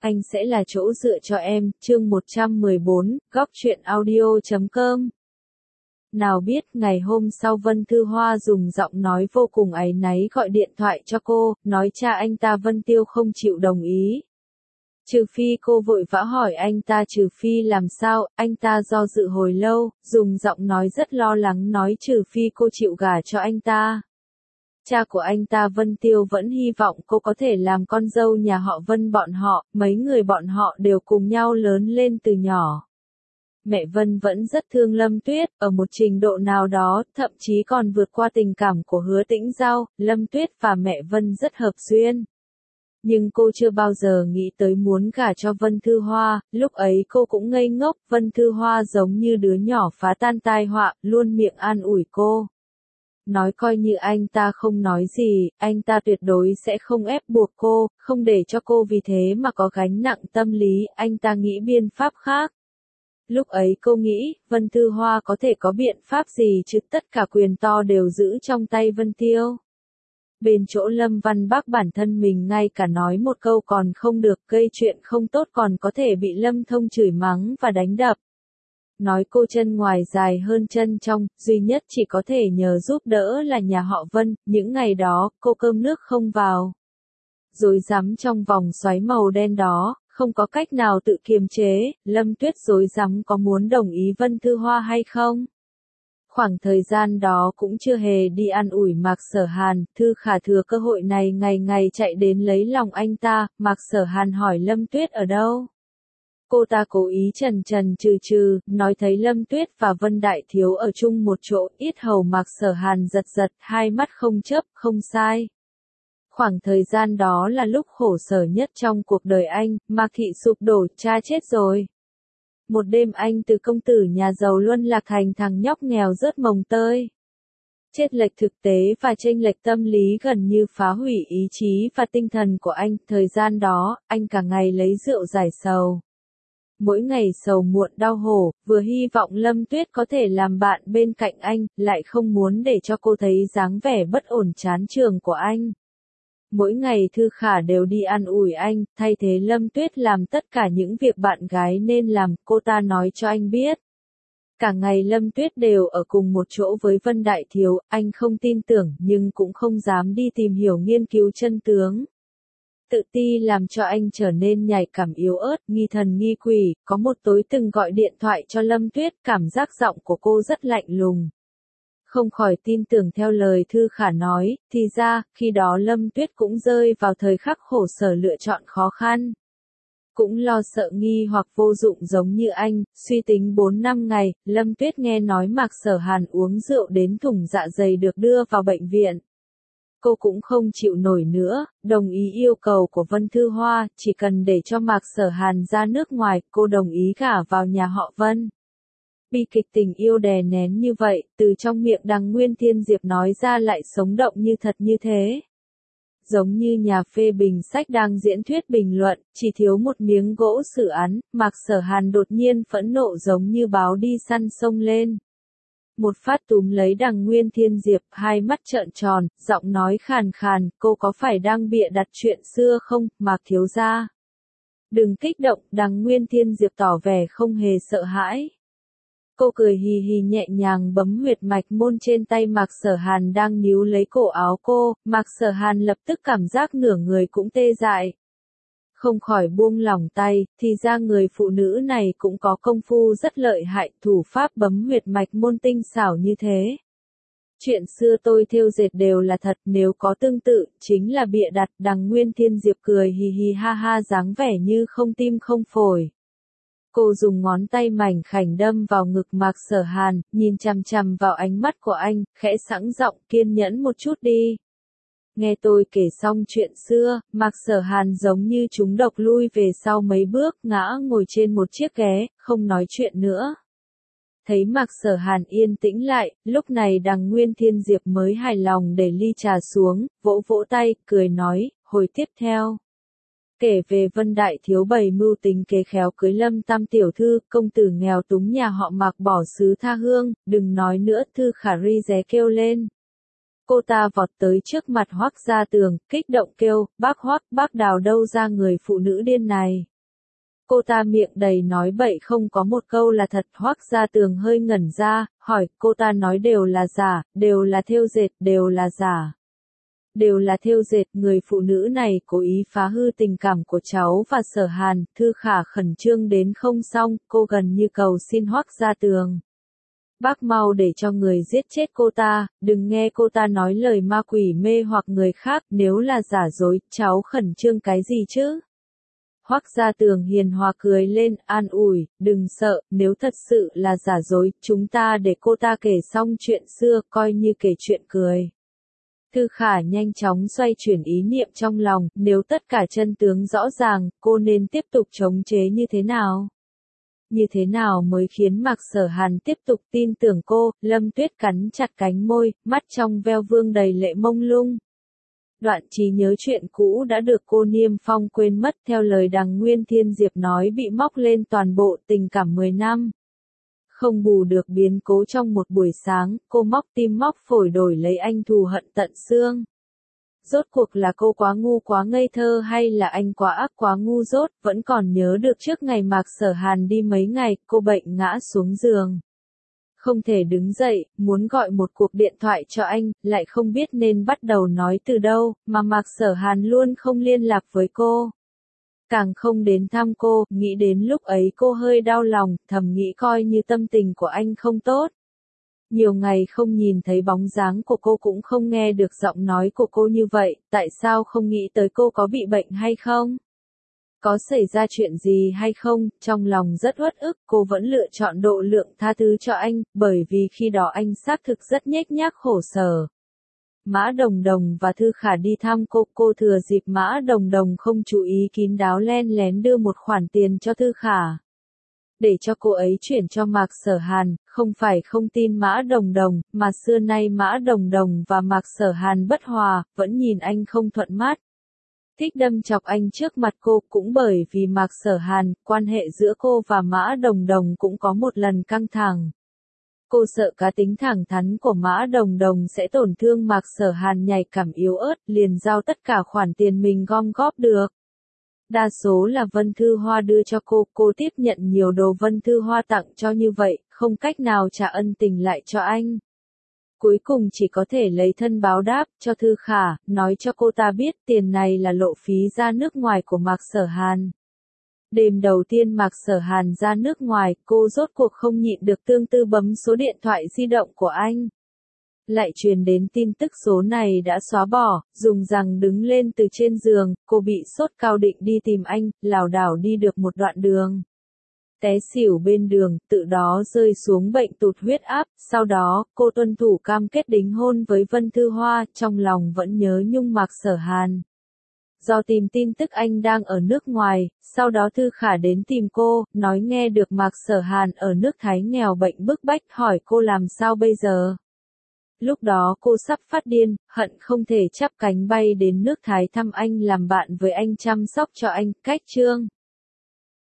anh sẽ là chỗ dựa cho em, chương 114, góc truyện audio.com. Nào biết ngày hôm sau Vân Thư Hoa dùng giọng nói vô cùng áy náy gọi điện thoại cho cô, nói cha anh ta Vân Tiêu không chịu đồng ý. Trừ phi cô vội vã hỏi anh ta trừ phi làm sao, anh ta do dự hồi lâu, dùng giọng nói rất lo lắng nói trừ phi cô chịu gả cho anh ta. Cha của anh ta Vân Tiêu vẫn hy vọng cô có thể làm con dâu nhà họ Vân bọn họ, mấy người bọn họ đều cùng nhau lớn lên từ nhỏ. Mẹ Vân vẫn rất thương Lâm Tuyết, ở một trình độ nào đó, thậm chí còn vượt qua tình cảm của Hứa Tĩnh Giao, Lâm Tuyết và mẹ Vân rất hợp duyên. Nhưng cô chưa bao giờ nghĩ tới muốn gả cho Vân Thư Hoa, lúc ấy cô cũng ngây ngốc, Vân Thư Hoa giống như đứa nhỏ phá tan tai họa, luôn miệng an ủi cô. Nói coi như anh ta không nói gì, anh ta tuyệt đối sẽ không ép buộc cô, không để cho cô vì thế mà có gánh nặng tâm lý, anh ta nghĩ biện pháp khác. Lúc ấy cô nghĩ, Vân Thư Hoa có thể có biện pháp gì chứ tất cả quyền to đều giữ trong tay Vân Tiêu. Bên chỗ Lâm Văn Bác bản thân mình ngay cả nói một câu còn không được, gây chuyện không tốt còn có thể bị Lâm Thông chửi mắng và đánh đập. Nói cô chân ngoài dài hơn chân trong, duy nhất chỉ có thể nhờ giúp đỡ là nhà họ Vân, những ngày đó, cô cơm nước không vào. Rối rắm trong vòng xoáy màu đen đó, không có cách nào tự kiềm chế, Lâm Tuyết rối rắm có muốn đồng ý Vân Thư Hoa hay không? Khoảng thời gian đó cũng chưa hề đi an ủi Mạc Sở Hàn, Thư Khả thừa cơ hội này ngày ngày chạy đến lấy lòng anh ta, Mạc Sở Hàn hỏi Lâm Tuyết ở đâu? Cô ta cố ý chần chừ, nói thấy Lâm Tuyết và Vân Đại Thiếu ở chung một chỗ, yết hầu Mạc Sở Hàn giật, hai mắt không chớp, không sai. Khoảng thời gian đó là lúc khổ sở nhất trong cuộc đời anh, Mạc Thị sụp đổ, cha chết rồi. Một đêm anh từ công tử nhà giàu luân lạc thành thằng nhóc nghèo rớt mồng tơi. Chênh lệch thực tế và chênh lệch tâm lý gần như phá hủy ý chí và tinh thần của anh, thời gian đó, anh cả ngày lấy rượu giải sầu. Mỗi ngày sầu muộn đau khổ, vừa hy vọng Lâm Tuyết có thể làm bạn bên cạnh anh, lại không muốn để cho cô thấy dáng vẻ bất ổn chán trường của anh. Mỗi ngày Thư Khả đều đi an ủi anh, thay thế Lâm Tuyết làm tất cả những việc bạn gái nên làm, cô ta nói cho anh biết. Cả ngày Lâm Tuyết đều ở cùng một chỗ với Vân Đại Thiếu, anh không tin tưởng nhưng cũng không dám đi tìm hiểu nghiên cứu chân tướng. Tự ti làm cho anh trở nên nhạy cảm yếu ớt, nghi thần nghi quỷ, có một tối từng gọi điện thoại cho Lâm Tuyết, cảm giác giọng của cô rất lạnh lùng. Không khỏi tin tưởng theo lời Thư Khả nói, thì ra, khi đó Lâm Tuyết cũng rơi vào thời khắc khổ sở lựa chọn khó khăn. Cũng lo sợ nghi hoặc vô dụng giống như anh, suy tính 4 năm ngày, Lâm Tuyết nghe nói Mạc Sở Hàn uống rượu đến thủng dạ dày được đưa vào bệnh viện. Cô cũng không chịu nổi nữa, đồng ý yêu cầu của Vân Thư Hoa, chỉ cần để cho Mạc Sở Hàn ra nước ngoài, cô đồng ý gả vào nhà họ Vân. Bi kịch tình yêu đè nén như vậy, từ trong miệng Đằng Nguyên Thiên Diệp nói ra lại sống động như thật như thế. Giống như nhà phê bình sách đang diễn thuyết bình luận, chỉ thiếu một miếng gỗ xử án, Mạc Sở Hàn đột nhiên phẫn nộ giống như báo đi săn xông lên. Một phát túm lấy Đằng Nguyên Thiên Diệp, hai mắt trợn tròn, giọng nói khàn khàn, cô có phải đang bịa đặt chuyện xưa không, Mạc thiếu gia? Đừng kích động, Đằng Nguyên Thiên Diệp tỏ vẻ không hề sợ hãi. Cô cười hì hì nhẹ nhàng bấm huyệt mạch môn trên tay Mạc Sở Hàn đang níu lấy cổ áo cô, Mạc Sở Hàn lập tức cảm giác nửa người cũng tê dại. Không khỏi buông lỏng tay, thì ra người phụ nữ này cũng có công phu rất lợi hại, thủ pháp bấm huyệt mạch môn tinh xảo như thế. Chuyện xưa tôi thêu dệt đều là thật, nếu có tương tự, chính là bịa đặt. Đằng Nguyên Thiên Diệp cười hì hì ha ha dáng vẻ như không tim không phổi. Cô dùng ngón tay mảnh khảnh đâm vào ngực Mạc Sở Hàn, nhìn chằm chằm vào ánh mắt của anh, khẽ sẵn giọng kiên nhẫn một chút đi. Nghe tôi kể xong chuyện xưa, Mạc Sở Hàn giống như trúng độc lui về sau mấy bước, ngã ngồi trên một chiếc ghế, không nói chuyện nữa. Thấy Mạc Sở Hàn yên tĩnh lại, lúc này Đằng Nguyên Thiên Diệp mới hài lòng để ly trà xuống, vỗ vỗ tay, cười nói, hồi tiếp theo. Kể về Vân Đại Thiếu bày mưu tính kế khéo cưới Lâm Tam tiểu thư, công tử nghèo túng nhà họ Mạc bỏ xứ tha hương, đừng nói nữa, Thư Khả ri ré kêu lên. Cô ta vọt tới trước mặt Hoắc Gia Tường, kích động kêu, bác Hoắc, bác đào đâu ra người phụ nữ điên này. Cô ta miệng đầy nói bậy không có một câu là thật. Hoắc Gia Tường hơi ngẩn ra, hỏi, cô ta nói đều là giả, đều là thêu dệt, đều là giả. Đều là thêu dệt, người phụ nữ này cố ý phá hư tình cảm của cháu và Sở Hàn. Thư Khả khẩn trương đến không xong, cô gần như cầu xin Hoắc Gia Tường. Bác mau để cho người giết chết cô ta, đừng nghe cô ta nói lời ma quỷ mê hoặc người khác, nếu là giả dối, cháu khẩn trương cái gì chứ? Hoắc Gia Tường hiền hòa cười lên, an ủi, đừng sợ, nếu thật sự là giả dối, chúng ta để cô ta kể xong chuyện xưa, coi như kể chuyện cười. Thư Khả nhanh chóng xoay chuyển ý niệm trong lòng, nếu tất cả chân tướng rõ ràng, cô nên tiếp tục chống chế như thế nào? Như thế nào mới khiến Mạc Sở Hàn tiếp tục tin tưởng cô? Lâm Tuyết cắn chặt cánh môi, mắt trong veo vương đầy lệ mông lung. Đoạn trí nhớ chuyện cũ đã được cô Niêm Phong quên mất, theo lời Đằng Nguyên Thiên Diệp nói bị móc lên toàn bộ tình cảm 10 năm. Không bù được biến cố trong một buổi sáng, cô móc tim móc phổi đổi lấy anh thù hận tận xương. Rốt cuộc là cô quá ngu quá ngây thơ hay là anh quá ác quá ngu dốt, vẫn còn nhớ được trước ngày Mạc Sở Hàn đi mấy ngày, cô bệnh ngã xuống giường. Không thể đứng dậy, muốn gọi một cuộc điện thoại cho anh, lại không biết nên bắt đầu nói từ đâu, mà Mạc Sở Hàn luôn không liên lạc với cô. Càng không đến thăm cô, nghĩ đến lúc ấy cô hơi đau lòng, thầm nghĩ coi như tâm tình của anh không tốt. Nhiều ngày không nhìn thấy bóng dáng của cô cũng không nghe được giọng nói của cô như vậy, tại sao không nghĩ tới cô có bị bệnh hay không? Có xảy ra chuyện gì hay không? Trong lòng rất uất ức, cô vẫn lựa chọn độ lượng tha thứ cho anh, bởi vì khi đó anh xác thực rất nhếch nhác khổ sở. Mã Đồng Đồng và Thư Khả đi thăm cô thừa dịp Mã Đồng Đồng không chú ý kín đáo len lén đưa một khoản tiền cho Thư Khả. Để cho cô ấy chuyển cho Mạc Sở Hàn, không phải không tin Mã Đồng Đồng, mà xưa nay Mã Đồng Đồng và Mạc Sở Hàn bất hòa, vẫn nhìn anh không thuận mắt. Thích đâm chọc anh trước mặt cô, cũng bởi vì Mạc Sở Hàn, quan hệ giữa cô và Mã Đồng Đồng cũng có một lần căng thẳng. Cô sợ cá tính thẳng thắn của Mã Đồng Đồng sẽ tổn thương Mạc Sở Hàn nhạy cảm yếu ớt, liền giao tất cả khoản tiền mình gom góp được. Đa số là Vân Thư Hoa đưa cho cô tiếp nhận nhiều đồ Vân Thư Hoa tặng cho như vậy, không cách nào trả ân tình lại cho anh. Cuối cùng chỉ có thể lấy thân báo đáp cho Thư Khả, nói cho cô ta biết tiền này là lộ phí ra nước ngoài của Mạc Sở Hàn. Đêm đầu tiên Mạc Sở Hàn ra nước ngoài, cô rốt cuộc không nhịn được tương tư bấm số điện thoại di động của anh. Lại truyền đến tin tức số này đã xóa bỏ, dùng rằng đứng lên từ trên giường, cô bị sốt cao định đi tìm anh, lảo đảo đi được một đoạn đường. Té xỉu bên đường, tự đó rơi xuống bệnh tụt huyết áp, sau đó, cô tuân thủ cam kết đính hôn với Vân Thư Hoa, trong lòng vẫn nhớ nhung Mạc Sở Hàn. Do tìm tin tức anh đang ở nước ngoài, sau đó Thư Khả đến tìm cô, nói nghe được Mạc Sở Hàn ở nước Thái nghèo bệnh bức bách, hỏi cô làm sao bây giờ. Lúc đó cô sắp phát điên, hận không thể chắp cánh bay đến nước Thái thăm anh làm bạn với anh chăm sóc cho anh, cách chương.